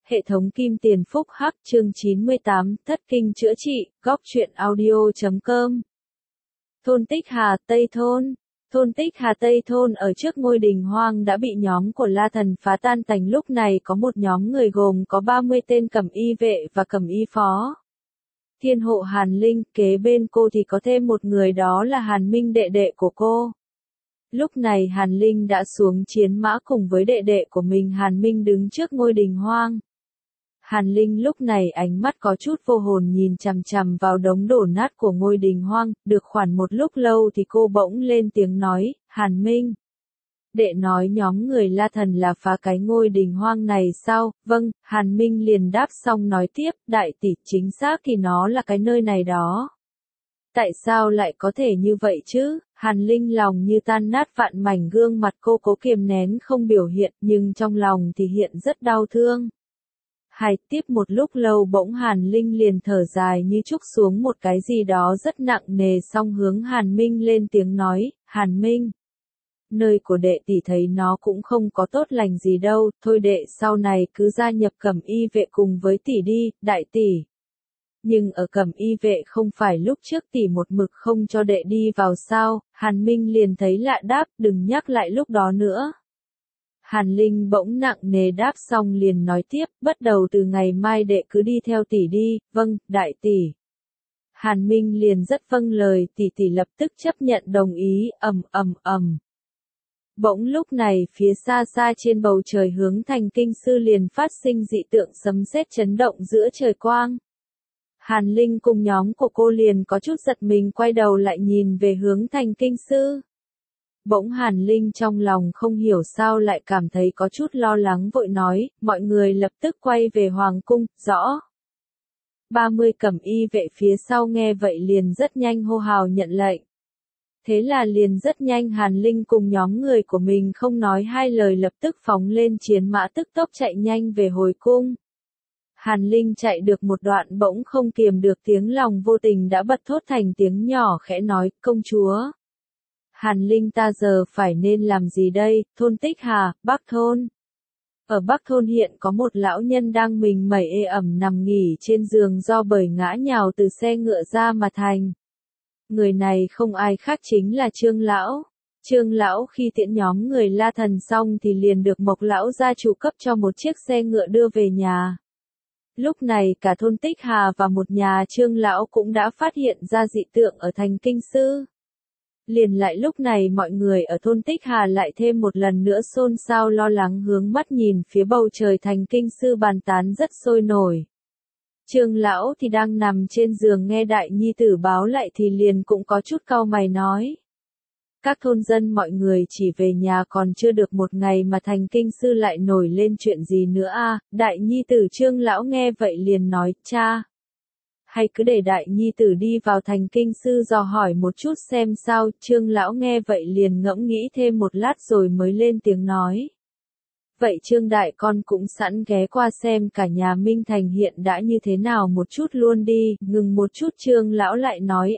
Hệ thống Kim Tiền Phúc Hắc chương 98, Thất Kinh Chữa Trị, Góc Truyện Audio.com. Thôn Tích Hà Tây Thôn. Thôn Tích Hà Tây Thôn ở trước ngôi đình hoang đã bị nhóm của La Thần phá tan tành. Lúc này có một nhóm người gồm có 30 tên cẩm y vệ và cẩm y phó. Thiên hộ Hàn Linh, kế bên cô thì có thêm một người, đó là Hàn Minh, đệ đệ của cô. Lúc này Hàn Linh đã xuống chiến mã cùng với đệ đệ của mình. Hàn Minh đứng trước ngôi đình hoang. Hàn Linh lúc này ánh mắt có chút vô hồn nhìn chằm chằm vào đống đổ nát của ngôi đình hoang. Được khoảng một lúc lâu thì cô bỗng lên tiếng nói, Hàn Minh. Đệ nói nhóm người La Thần là phá cái ngôi đình hoang này sao? Vâng, Hàn Minh liền đáp xong nói tiếp, đại tỷ, chính xác thì nó là cái nơi này đó. Tại sao lại có thể như vậy chứ? Hàn Linh lòng như tan nát vạn mảnh, gương mặt cô cố kiềm nén không biểu hiện, nhưng trong lòng thì hiện rất đau thương. Tiếp một lúc lâu bỗng Hàn Linh liền thở dài như trút xuống một cái gì đó rất nặng nề, xong hướng Hàn Minh lên tiếng nói, Hàn Minh. Nơi của đệ tỷ thấy nó cũng không có tốt lành gì đâu, thôi đệ sau này cứ gia nhập cẩm y vệ cùng với tỷ đi, đại tỷ. Nhưng ở cẩm y vệ không phải lúc trước tỷ một mực không cho đệ đi vào sao? Hàn Minh liền thấy lạ đáp, đừng nhắc lại lúc đó nữa. Hàn Linh bỗng nặng nề đáp xong liền nói tiếp, bắt đầu từ ngày mai đệ cứ đi theo tỷ đi, vâng, đại tỷ. Hàn Minh liền rất vâng lời, tỷ lập tức chấp nhận đồng ý, ầm. Bỗng lúc này phía xa xa trên bầu trời hướng thành kinh sư liền phát sinh dị tượng sấm sét chấn động giữa trời quang. Hàn Linh cùng nhóm của cô liền có chút giật mình quay đầu lại nhìn về hướng thành kinh sư. Bỗng Hàn Linh trong lòng không hiểu sao lại cảm thấy có chút lo lắng, vội nói, mọi người lập tức quay về Hoàng cung, rõ. 30 cẩm y vệ phía sau nghe vậy liền rất nhanh hô hào nhận lệnh. Thế là liền rất nhanh Hàn Linh cùng nhóm người của mình không nói hai lời lập tức phóng lên chiến mã, tức tốc chạy nhanh về hồi cung. Hàn Linh chạy được một đoạn bỗng không kiềm được tiếng lòng vô tình đã bật thốt thành tiếng nhỏ khẽ nói, công chúa. Hàn Linh, ta giờ phải nên làm gì đây? Thôn Tích Hà, Bắc Thôn. Ở Bắc Thôn hiện có một lão nhân đang mình mẩy ê ẩm nằm nghỉ trên giường do bởi ngã nhào từ xe ngựa ra mà thành. Người này không ai khác chính là Trương Lão. Trương Lão khi tiễn nhóm người La Thần xong thì liền được Mộc Lão gia chủ cấp cho một chiếc xe ngựa đưa về nhà. Lúc này cả thôn Tích Hà và một nhà Trương Lão cũng đã phát hiện ra dị tượng ở thành kinh sư. Liền lại lúc này mọi người ở thôn Tích Hà lại thêm một lần nữa xôn xao lo lắng hướng mắt nhìn phía bầu trời thành kinh sư bàn tán rất sôi nổi. Trương Lão thì đang nằm trên giường nghe đại nhi tử báo lại thì liền cũng có chút cau mày nói. Các thôn dân mọi người chỉ về nhà còn chưa được một ngày mà thành kinh sư lại nổi lên chuyện gì nữa à? Đại nhi tử Trương Lão nghe vậy liền nói, cha. Hay cứ để đại nhi tử đi vào thành kinh sư dò hỏi một chút xem sao? Trương Lão nghe vậy liền ngẫm nghĩ thêm một lát rồi mới lên tiếng nói. Vậy Trương đại con cũng sẵn ghé qua xem cả nhà Minh Thành hiện đã như thế nào một chút luôn đi. Ngừng một chút Trương Lão lại nói,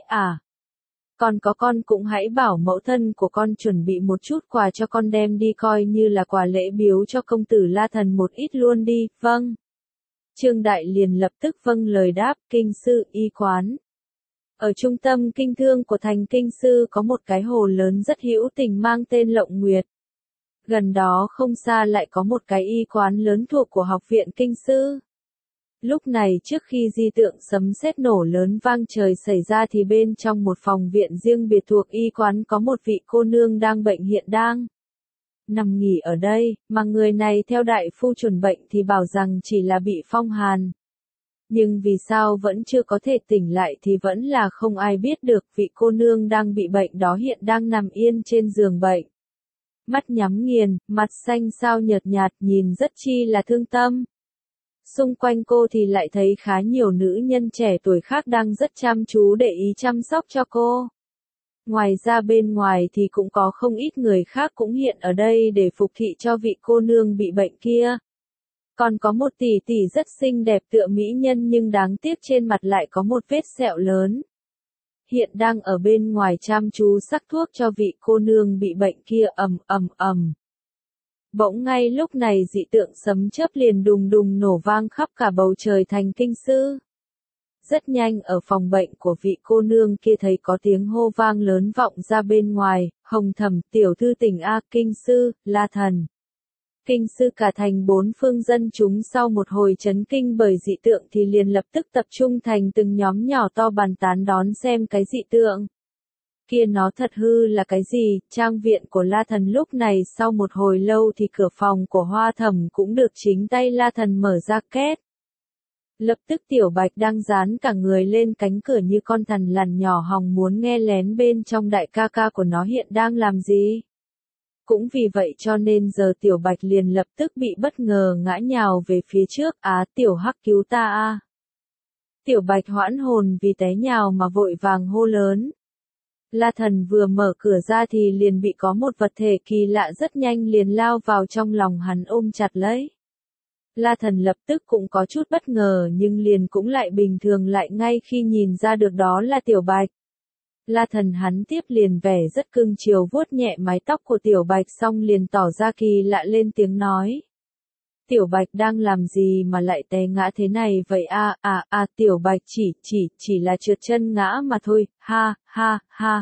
con cũng hãy bảo mẫu thân của con chuẩn bị một chút quà cho con đem đi coi như là quà lễ biếu cho công tử La Thần một ít luôn đi. Vâng. Trương Đại liền lập tức vâng lời đáp. Kinh sư y quán. Ở trung tâm kinh thương của thành kinh sư có một cái hồ lớn rất hữu tình mang tên Lộng Nguyệt. Gần đó không xa lại có một cái y quán lớn thuộc của học viện kinh sư. Lúc này trước khi di tượng sấm sét nổ lớn vang trời xảy ra thì bên trong một phòng viện riêng biệt thuộc y quán có một vị cô nương đang bệnh hiện đang nằm nghỉ ở đây, mà người này theo đại phu chuẩn bệnh thì bảo rằng chỉ là bị phong hàn. Nhưng vì sao vẫn chưa có thể tỉnh lại thì vẫn là không ai biết được. Vị cô nương đang bị bệnh đó hiện đang nằm yên trên giường bệnh. Mắt nhắm nghiền, mặt xanh xao nhợt nhạt nhìn rất chi là thương tâm. Xung quanh cô thì lại thấy khá nhiều nữ nhân trẻ tuổi khác đang rất chăm chú để ý chăm sóc cho cô. Ngoài ra bên ngoài thì cũng có không ít người khác cũng hiện ở đây để phục thị cho vị cô nương bị bệnh kia. Còn có một tỷ tỷ rất xinh đẹp tựa mỹ nhân nhưng đáng tiếc trên mặt lại có một vết sẹo lớn. Hiện đang ở bên ngoài chăm chú sắc thuốc cho vị cô nương bị bệnh kia. Bỗng ngay lúc này dị tượng sấm chớp liền đùng đùng nổ vang khắp cả bầu trời thành kinh sư. Rất nhanh ở phòng bệnh của vị cô nương kia thấy có tiếng hô vang lớn vọng ra bên ngoài, Hồng Thẩm tiểu thư tỉnh A kinh sư, La Thần. Kinh sư cả thành bốn phương dân chúng sau một hồi chấn kinh bởi dị tượng thì liền lập tức tập trung thành từng nhóm nhỏ to bàn tán đón xem cái dị tượng. Kia nó thật hư là cái gì, trang viện của La Thần lúc này sau một hồi lâu thì cửa phòng của Hoa Thẩm cũng được chính tay La Thần mở ra két. Lập tức Tiểu Bạch đang dán cả người lên cánh cửa như con thằn lằn nhỏ hòng muốn nghe lén bên trong đại ca ca của nó hiện đang làm gì. Cũng vì vậy cho nên giờ Tiểu Bạch liền lập tức bị bất ngờ ngã nhào về phía trước, Tiểu Hắc cứu ta a. Tiểu Bạch hoãn hồn vì té nhào mà vội vàng hô lớn. La Thần vừa mở cửa ra thì liền bị có một vật thể kỳ lạ rất nhanh liền lao vào trong lòng hắn ôm chặt lấy. La Thần lập tức cũng có chút bất ngờ nhưng liền cũng lại bình thường lại ngay khi nhìn ra được đó là Tiểu Bạch. La Thần hắn tiếp liền vẻ rất cưng chiều vuốt nhẹ mái tóc của Tiểu Bạch xong liền tỏ ra kỳ lạ lên tiếng nói. Tiểu Bạch đang làm gì mà lại té ngã thế này vậy Tiểu Bạch chỉ là trượt chân ngã mà thôi, ha, ha, ha.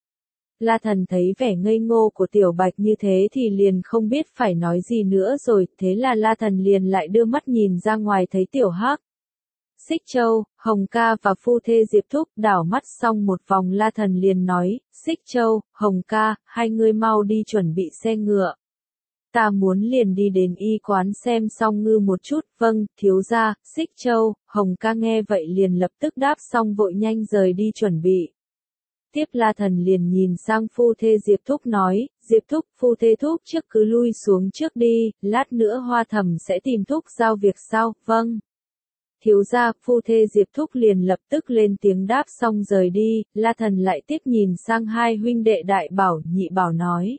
La Thần thấy vẻ ngây ngô của Tiểu Bạch như thế thì liền không biết phải nói gì nữa rồi, thế là La Thần liền lại đưa mắt nhìn ra ngoài thấy Tiểu Hắc, Xích Châu, Hồng Ca và phu thê Diệp Thúc đảo mắt xong một vòng La Thần liền nói, Xích Châu, Hồng Ca, hai người mau đi chuẩn bị xe ngựa. Ta muốn liền đi đến y quán xem xong ngư một chút, vâng, thiếu gia. Xích Châu, Hồng Ca nghe vậy liền lập tức đáp xong vội nhanh rời đi chuẩn bị. Tiếp La Thần liền nhìn sang phu thê Diệp Thúc nói, Diệp Thúc, phu thê Thúc trước cứ lui xuống trước đi, lát nữa Hoa Thẩm sẽ tìm Thúc giao việc sau, vâng. Thiếu gia, phu thê Diệp Thúc liền lập tức lên tiếng đáp xong rời đi, La Thần lại tiếp nhìn sang hai huynh đệ Đại Bảo, Nhị Bảo nói.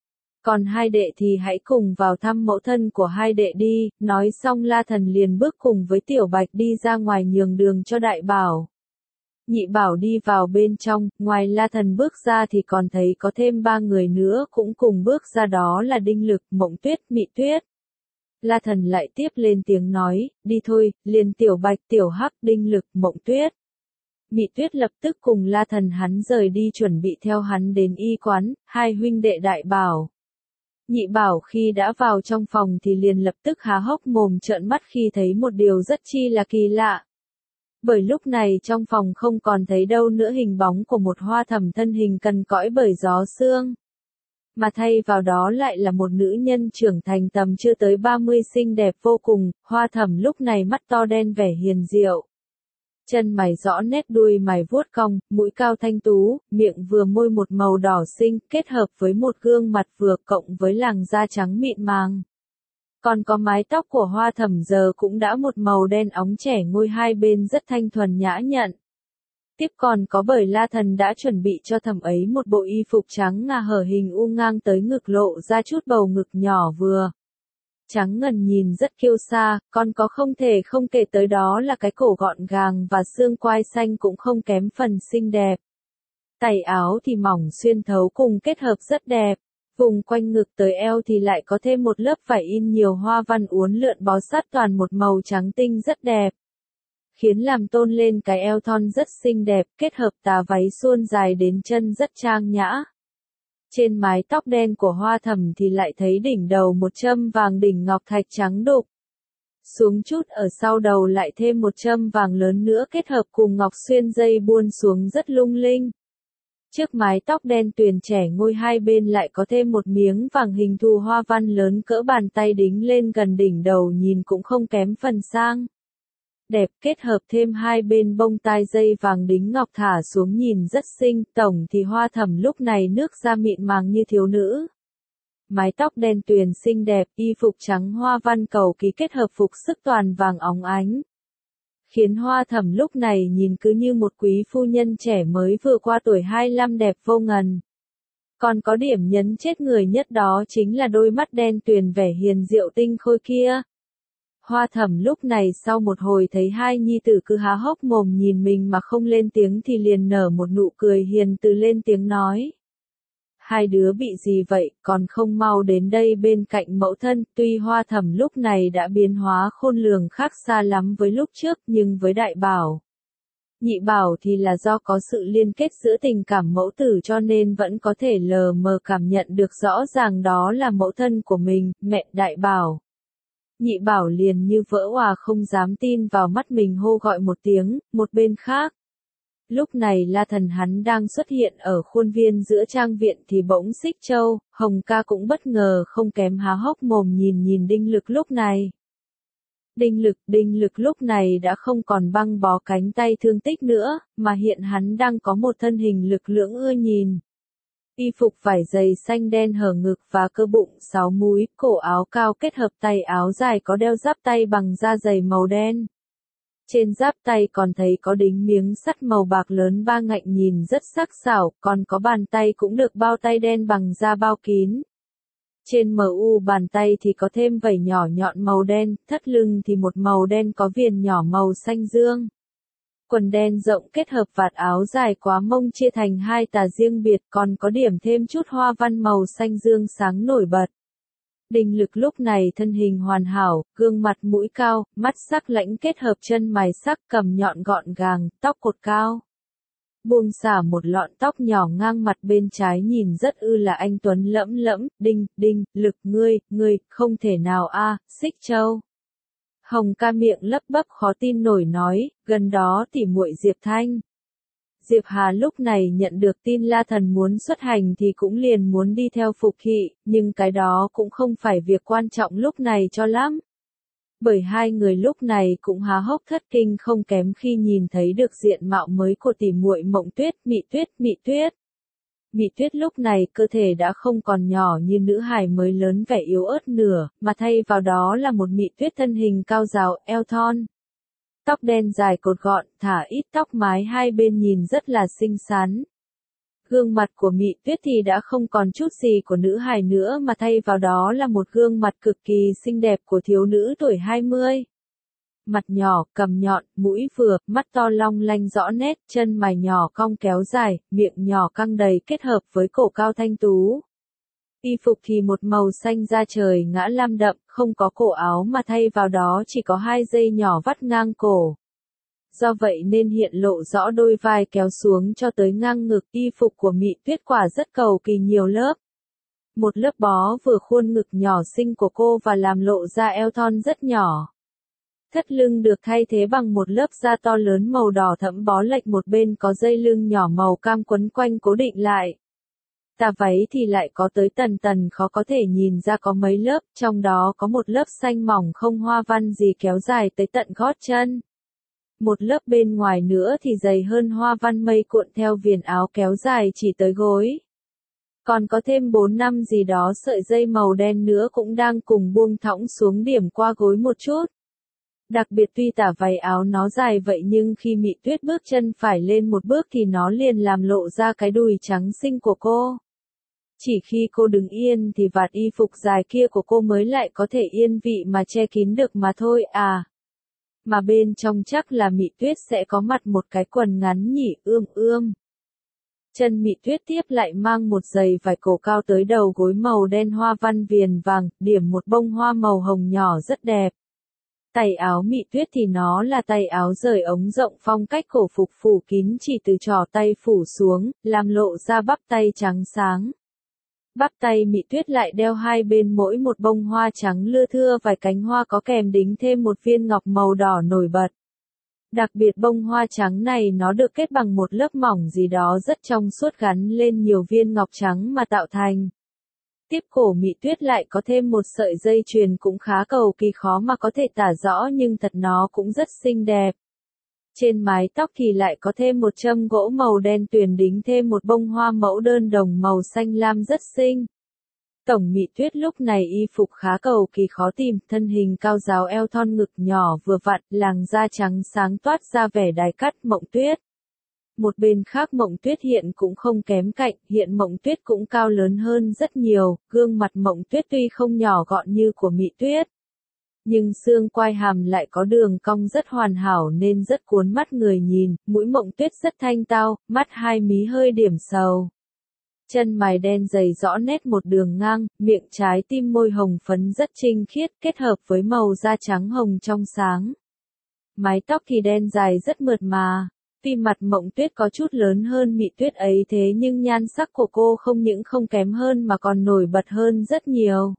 Còn hai đệ thì hãy cùng vào thăm mẫu thân của hai đệ đi, nói xong La Thần liền bước cùng với Tiểu Bạch đi ra ngoài nhường đường cho Đại Bảo. Nhị Bảo đi vào bên trong, ngoài La Thần bước ra thì còn thấy có thêm ba người nữa cũng cùng bước ra đó là Đinh Lực, Mộng Tuyết, Mị Tuyết. La Thần lại tiếp lên tiếng nói, đi thôi, liền Tiểu Bạch, Tiểu Hắc, Đinh Lực, Mộng Tuyết. Mị Tuyết lập tức cùng La Thần hắn rời đi chuẩn bị theo hắn đến y quán, hai huynh đệ Đại Bảo. Nhị Bảo khi đã vào trong phòng thì liền lập tức há hốc mồm trợn mắt khi thấy một điều rất chi là kỳ lạ. Bởi lúc này trong phòng không còn thấy đâu nữa hình bóng của một Hoa Thẩm thân hình cằn cõi bởi gió sương. Mà thay vào đó lại là một nữ nhân trưởng thành tầm chưa tới 30 xinh đẹp vô cùng, Hoa Thẩm lúc này mắt to đen vẻ hiền diệu. Chân mày rõ nét đuôi mày vuốt cong, mũi cao thanh tú, miệng vừa môi một màu đỏ xinh, kết hợp với một gương mặt vừa cộng với làn da trắng mịn màng. Còn có mái tóc của Hoa Thẩm giờ cũng đã một màu đen óng trẻ ngôi hai bên rất thanh thuần nhã nhặn. Tiếp còn có bởi La Thần đã chuẩn bị cho Thẩm ấy một bộ y phục trắng ngà hở hình u ngang tới ngực lộ ra chút bầu ngực nhỏ vừa. Trắng ngần nhìn rất kiêu sa, còn có không thể không kể tới đó là cái cổ gọn gàng và xương quai xanh cũng không kém phần xinh đẹp. Tày áo thì mỏng xuyên thấu cùng kết hợp rất đẹp. Vùng quanh ngực tới eo thì lại có thêm một lớp vải in nhiều hoa văn uốn lượn bó sát toàn một màu trắng tinh rất đẹp. Khiến làm tôn lên cái eo thon rất xinh đẹp, kết hợp tà váy suôn dài đến chân rất trang nhã. Trên mái tóc đen của Hoa Thẩm thì lại thấy đỉnh đầu một châm vàng đỉnh ngọc thạch trắng đục. Xuống chút ở sau đầu lại thêm một châm vàng lớn nữa kết hợp cùng ngọc xuyên dây buôn xuống rất lung linh. Trước mái tóc đen tuyền trẻ ngôi hai bên lại có thêm một miếng vàng hình thù hoa văn lớn cỡ bàn tay đính lên gần đỉnh đầu nhìn cũng không kém phần sang. Đẹp kết hợp thêm hai bên bông tai dây vàng đính ngọc thả xuống nhìn rất xinh, tổng thì Hoa Thẩm lúc này nước da mịn màng như thiếu nữ. Mái tóc đen tuyền xinh đẹp, y phục trắng hoa văn cầu kỳ kết hợp phục sức toàn vàng óng ánh. Khiến Hoa Thẩm lúc này nhìn cứ như một quý phu nhân trẻ mới vừa qua tuổi 25 đẹp vô ngần. Còn có điểm nhấn chết người nhất đó chính là đôi mắt đen tuyền vẻ hiền diệu tinh khôi kia. Hoa Thẩm lúc này sau một hồi thấy hai nhi tử cứ há hốc mồm nhìn mình mà không lên tiếng thì liền nở một nụ cười hiền từ lên tiếng nói. hai đứa bị gì vậy, còn không mau đến đây bên cạnh mẫu thân. Tuy Hoa Thẩm lúc này đã biến hóa khôn lường khác xa lắm với lúc trước, nhưng với Đại Bảo, Nhị Bảo thì là do có sự liên kết giữa tình cảm mẫu tử cho nên vẫn có thể lờ mờ cảm nhận được rõ ràng đó là mẫu thân của mình. Mẹ! Đại Bảo, Nhị Bảo liền như vỡ òa không dám tin vào mắt mình, hô gọi một tiếng. Một bên khác, lúc này La Thần hắn đang xuất hiện ở khuôn viên giữa trang viện thì bỗng Xích Châu, Hồng Ca cũng bất ngờ không kém há hốc mồm nhìn Đinh Lực lúc này. Đinh Lực lúc này đã không còn băng bó cánh tay thương tích nữa, mà hiện hắn đang có một thân hình lực lưỡng ưa nhìn. Y phục vải dày xanh đen hở ngực và cơ bụng 6 múi, cổ áo cao kết hợp tay áo dài có đeo giáp tay bằng da dày màu đen. Trên giáp tay còn thấy có đính miếng sắt màu bạc lớn 3 ngạnh nhìn rất sắc sảo, còn có bàn tay cũng được bao tay đen bằng da bao kín. Trên bàn tay thì có thêm vảy nhỏ nhọn màu đen, thắt lưng thì một màu đen có viền nhỏ màu xanh dương. Quần đen rộng kết hợp vạt áo dài quá mông chia thành hai tà riêng biệt, còn có điểm thêm chút hoa văn màu xanh dương sáng nổi bật. Đinh Lực lúc này thân hình hoàn hảo, gương mặt mũi cao, mắt sắc lãnh kết hợp chân mày sắc, cằm nhọn gọn gàng, tóc cột cao. Buông xả một lọn tóc nhỏ ngang mặt bên trái nhìn rất là anh tuấn lẫm lẫm. Đinh Lực ngươi, không thể nào a, Xích Châu. Hồng Ca miệng lấp bấp khó tin nổi nói, gần đó tỉ muội Diệp Thanh. Diệp Hà lúc này nhận được tin La Thần muốn xuất hành thì cũng liền muốn đi theo Phục Thị, nhưng cái đó cũng không phải việc quan trọng lúc này cho lắm. Bởi hai người lúc này cũng há hốc thất kinh không kém khi nhìn thấy được diện mạo mới của tỉ muội Mộng Tuyết. Mị Tuyết lúc này cơ thể đã không còn nhỏ như nữ hài mới lớn vẻ yếu ớt nửa, mà thay vào đó là một Mị Tuyết thân hình cao ráo, eo thon. Tóc đen dài cột gọn, thả ít tóc mái hai bên nhìn rất là xinh xắn. Gương mặt của Mị Tuyết thì đã không còn chút gì của nữ hài nữa mà thay vào đó là một gương mặt cực kỳ xinh đẹp của thiếu nữ tuổi 20. Mặt nhỏ, cằm nhọn, mũi vừa, mắt to long lanh rõ nét, chân mày nhỏ cong kéo dài, miệng nhỏ căng đầy kết hợp với cổ cao thanh tú. Y phục thì một màu xanh da trời ngã lam đậm, không có cổ áo mà thay vào đó chỉ có 2 dây nhỏ vắt ngang cổ. Do vậy nên hiện lộ rõ đôi vai kéo xuống cho tới ngang ngực. Y phục của Mị Tuyết quả rất cầu kỳ nhiều lớp. Một lớp bó vừa khuôn ngực nhỏ xinh của cô và làm lộ ra eo thon rất nhỏ. Thắt lưng được thay thế bằng một lớp da to lớn màu đỏ thẫm bó lệch một bên có dây lưng nhỏ màu cam quấn quanh cố định lại. Tà váy thì lại có tới tần khó có thể nhìn ra có mấy lớp, trong đó có một lớp xanh mỏng không hoa văn gì kéo dài tới tận gót chân. Một lớp bên ngoài nữa thì dày hơn hoa văn mây cuộn theo viền áo kéo dài chỉ tới gối. Còn có thêm 4-5 gì đó sợi dây màu đen nữa cũng đang cùng buông thõng xuống điểm qua gối một chút. Đặc biệt tuy tả váy áo nó dài vậy nhưng khi Mị Tuyết bước chân phải lên một bước thì nó liền làm lộ ra cái đùi trắng xinh của cô. Chỉ khi cô đứng yên thì vạt y phục dài kia của cô mới lại có thể yên vị mà che kín được mà thôi à. Mà bên trong chắc là Mị Tuyết sẽ có mặc một cái quần ngắn nhỉ, ươm. Chân Mị Tuyết tiếp lại mang một giày vải cổ cao tới đầu gối màu đen hoa văn viền vàng, điểm một bông hoa màu hồng nhỏ rất đẹp. Tay áo Mị Tuyết thì nó là tay áo rời ống rộng phong cách cổ phục phủ kín chỉ từ trỏ tay phủ xuống, làm lộ ra bắp tay trắng sáng. Bắp tay Mị Tuyết lại đeo hai bên mỗi một bông hoa trắng lưa thưa vài cánh hoa có kèm đính thêm một viên ngọc màu đỏ nổi bật. Đặc biệt bông hoa trắng này nó được kết bằng một lớp mỏng gì đó rất trong suốt gắn lên nhiều viên ngọc trắng mà tạo thành. Tiếp cổ Mị Tuyết lại có thêm một sợi dây chuyền cũng khá cầu kỳ khó mà có thể tả rõ nhưng thật nó cũng rất xinh đẹp. Trên mái tóc thì lại có thêm một châm gỗ màu đen tuyền đính thêm một bông hoa mẫu đơn đồng màu xanh lam rất xinh. Tổng Mị Tuyết lúc này y phục khá cầu kỳ khó tìm, thân hình cao ráo eo thon ngực nhỏ vừa vặn, làn da trắng sáng toát ra vẻ đài cắt Mộng Tuyết. Một bên khác Mộng Tuyết hiện cũng không kém cạnh, hiện Mộng Tuyết cũng cao lớn hơn rất nhiều, gương mặt Mộng Tuyết tuy không nhỏ gọn như của Mị Tuyết. Nhưng xương quai hàm lại có đường cong rất hoàn hảo nên rất cuốn mắt người nhìn, mũi Mộng Tuyết rất thanh tao, mắt hai mí hơi điểm sầu. Chân mày đen dày rõ nét một đường ngang, miệng trái tim môi hồng phấn rất trinh khiết kết hợp với màu da trắng hồng trong sáng. Mái tóc thì đen dài rất mượt mà. Tuy mặt Mộng Tuyết có chút lớn hơn Mị Tuyết ấy thế nhưng nhan sắc của cô không những không kém hơn mà còn nổi bật hơn rất nhiều.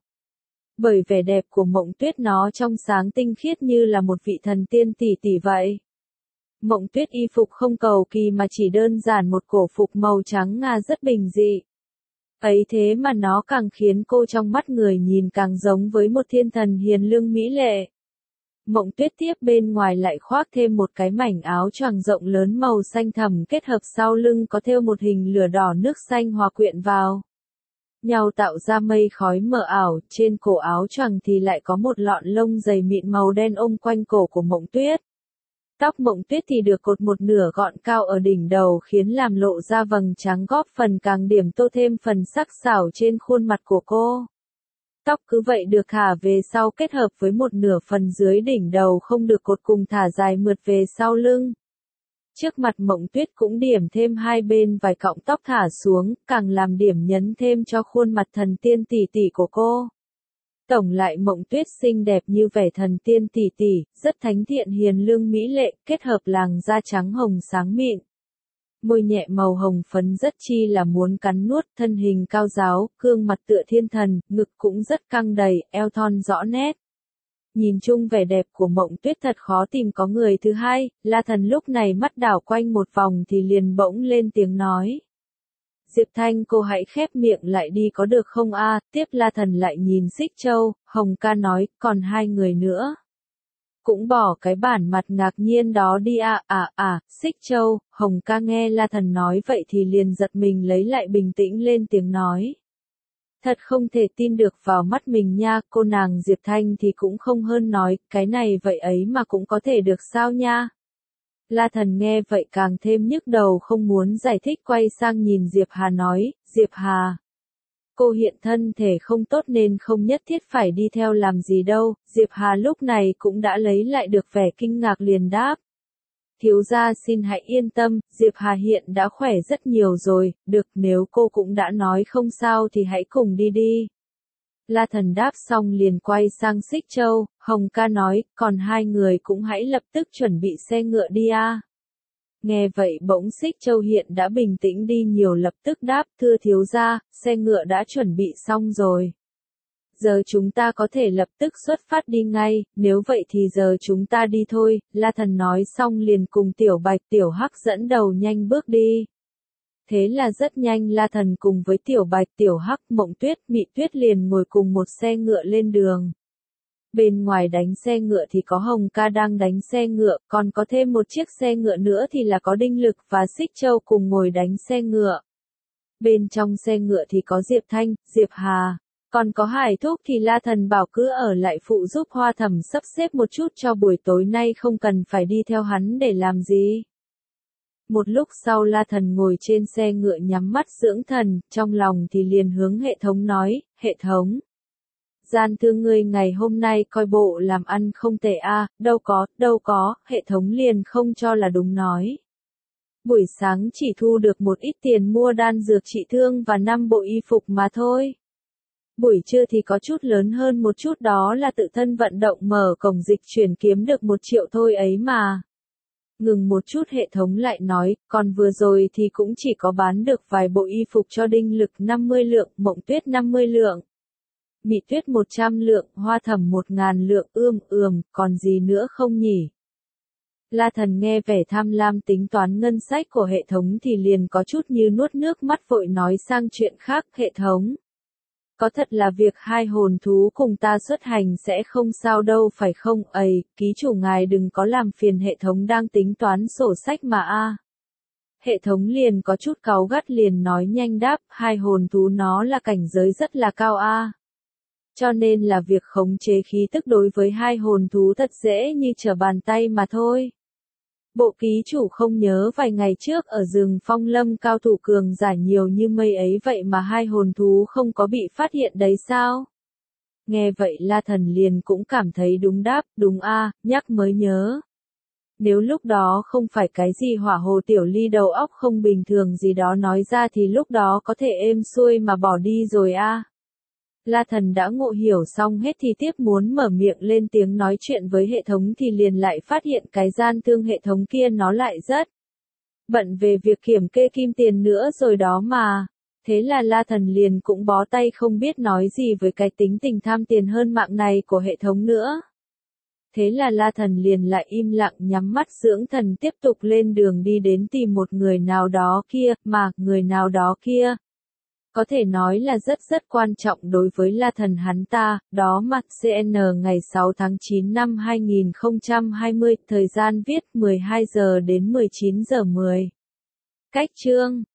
Bởi vẻ đẹp của Mộng Tuyết nó trong sáng tinh khiết như là một vị thần tiên tỷ tỷ vậy. Mộng Tuyết y phục không cầu kỳ mà chỉ đơn giản một cổ phục màu trắng ngà rất bình dị. Ấy thế mà nó càng khiến cô trong mắt người nhìn càng giống với một thiên thần hiền lương mỹ lệ. Mộng Tuyết tiếp bên ngoài lại khoác thêm một cái mảnh áo choàng rộng lớn màu xanh thẳm kết hợp sau lưng có thêu một hình lửa đỏ nước xanh hòa quyện vào nhau tạo ra mây khói mờ ảo, trên cổ áo choàng thì lại có một lọn lông dày mịn màu đen ôm quanh cổ của Mộng Tuyết. Tóc Mộng Tuyết thì được cột một nửa gọn cao ở đỉnh đầu khiến làm lộ ra vầng trắng góp phần càng điểm tô thêm phần sắc sảo trên khuôn mặt của cô. Tóc cứ vậy được thả về sau kết hợp với một nửa phần dưới đỉnh đầu không được cột cùng thả dài mượt về sau lưng. Trước mặt Mộng Tuyết cũng điểm thêm hai bên vài cọng tóc thả xuống, càng làm điểm nhấn thêm cho khuôn mặt thần tiên tỷ tỷ của cô. Tổng lại Mộng Tuyết xinh đẹp như vẻ thần tiên tỷ tỷ, rất thánh thiện hiền lương mỹ lệ, kết hợp làn da trắng hồng sáng mịn. Môi nhẹ màu hồng phấn rất chi là muốn cắn nuốt, thân hình cao ráo, gương mặt tựa thiên thần, ngực cũng rất căng đầy, eo thon rõ nét. Nhìn chung vẻ đẹp của Mộng Tuyết thật khó tìm có người thứ hai, La Thần lúc này mắt đảo quanh một vòng thì liền bỗng lên tiếng nói. Diệp Thanh cô hãy khép miệng lại đi có được không a? Tiếp La Thần lại nhìn Xích Châu, Hồng ca nói, còn hai người nữa. Cũng bỏ cái bản mặt ngạc nhiên đó đi Xích Châu, Hồng ca nghe La Thần nói vậy thì liền giật mình lấy lại bình tĩnh lên tiếng nói. Thật không thể tin được vào mắt mình nha, cô nàng Diệp Thanh thì cũng không hơn nói, cái này vậy ấy mà cũng có thể được sao nha. La Thần nghe vậy càng thêm nhức đầu không muốn giải thích quay sang nhìn Diệp Hà nói, Diệp Hà. Cô hiện thân thể không tốt nên không nhất thiết phải đi theo làm gì đâu, Diệp Hà lúc này cũng đã lấy lại được vẻ kinh ngạc liền đáp. Thiếu gia xin hãy yên tâm, Diệp Hà hiện đã khỏe rất nhiều rồi, được nếu cô cũng đã nói không sao thì hãy cùng đi đi. La Thần đáp xong liền quay sang Xích Châu, Hồng ca nói, còn hai người cũng hãy lập tức chuẩn bị xe ngựa đi a. Nghe vậy bỗng Xích Châu hiện đã bình tĩnh đi nhiều lập tức đáp, thưa thiếu gia, xe ngựa đã chuẩn bị xong rồi. Giờ chúng ta có thể lập tức xuất phát đi ngay, nếu vậy thì giờ chúng ta đi thôi, La Thần nói xong liền cùng Tiểu Bạch Tiểu Hắc dẫn đầu nhanh bước đi. Thế là rất nhanh La Thần cùng với Tiểu Bạch Tiểu Hắc Mộng Tuyết Mị Tuyết liền ngồi cùng một xe ngựa lên đường. Bên ngoài đánh xe ngựa thì có Hồng ca đang đánh xe ngựa, còn có thêm một chiếc xe ngựa nữa thì là có Đinh Lực và Xích Châu cùng ngồi đánh xe ngựa. Bên trong xe ngựa thì có Diệp Thanh, Diệp Hà. Còn có Hải Thúc thì La Thần bảo cứ ở lại phụ giúp Hoa Thẩm sắp xếp một chút cho buổi tối nay không cần phải đi theo hắn để làm gì. Một lúc sau La Thần ngồi trên xe ngựa nhắm mắt dưỡng thần, trong lòng thì liền hướng hệ thống nói, hệ thống. Gian thương ngươi ngày hôm nay coi bộ làm ăn không tệ a, đâu có, hệ thống liền không cho là đúng nói. Buổi sáng chỉ thu được một ít tiền mua đan dược trị thương và 5 bộ y phục mà thôi. Buổi trưa thì có chút lớn hơn một chút đó là tự thân vận động mở cổng dịch chuyển kiếm được 1 triệu thôi ấy mà. Ngừng một chút hệ thống lại nói, còn vừa rồi thì cũng chỉ có bán được vài bộ y phục cho Đinh Lực 50 lượng, Mộng Tuyết 50 lượng. Mị Tuyết 100 lượng, Hoa Thẩm 1000 lượng, còn gì nữa không nhỉ? La Thần nghe vẻ tham lam tính toán ngân sách của hệ thống thì liền có chút như nuốt nước mắt vội nói sang chuyện khác, hệ thống. Có thật là việc hai hồn thú cùng ta xuất hành sẽ không sao đâu phải không, ký chủ ngài đừng có làm phiền hệ thống đang tính toán sổ sách mà a. Hệ thống liền có chút cáu gắt liền nói nhanh đáp, hai hồn thú nó là cảnh giới rất là cao a. Cho nên là việc khống chế khí tức đối với hai hồn thú thật dễ như trở bàn tay mà thôi. Bộ ký chủ không nhớ vài ngày trước ở rừng Phong Lâm cao thủ cường giả nhiều như mây ấy vậy mà hai hồn thú không có bị phát hiện đấy sao? Nghe vậy La Thần liền cũng cảm thấy đúng đáp, đúng a, nhắc mới nhớ. Nếu lúc đó không phải cái gì hỏa hồ tiểu ly đầu óc không bình thường gì đó nói ra thì lúc đó có thể êm xuôi mà bỏ đi rồi a. La Thần đã ngộ hiểu xong hết thì tiếp muốn mở miệng lên tiếng nói chuyện với hệ thống thì liền lại phát hiện cái gian thương hệ thống kia nó lại rất bận về việc kiểm kê kim tiền nữa rồi đó mà. Thế là La Thần liền cũng bó tay không biết nói gì với cái tính tình tham tiền hơn mạng này của hệ thống nữa. Thế là La Thần liền lại im lặng nhắm mắt dưỡng thần tiếp tục lên đường đi đến tìm một người nào đó kia, mà người nào đó kia có thể nói là rất quan trọng đối với La Thần hắn ta, đó mà CN ngày 6 tháng 9 năm 2020, thời gian viết 12 giờ đến 19 giờ 10. Cách chương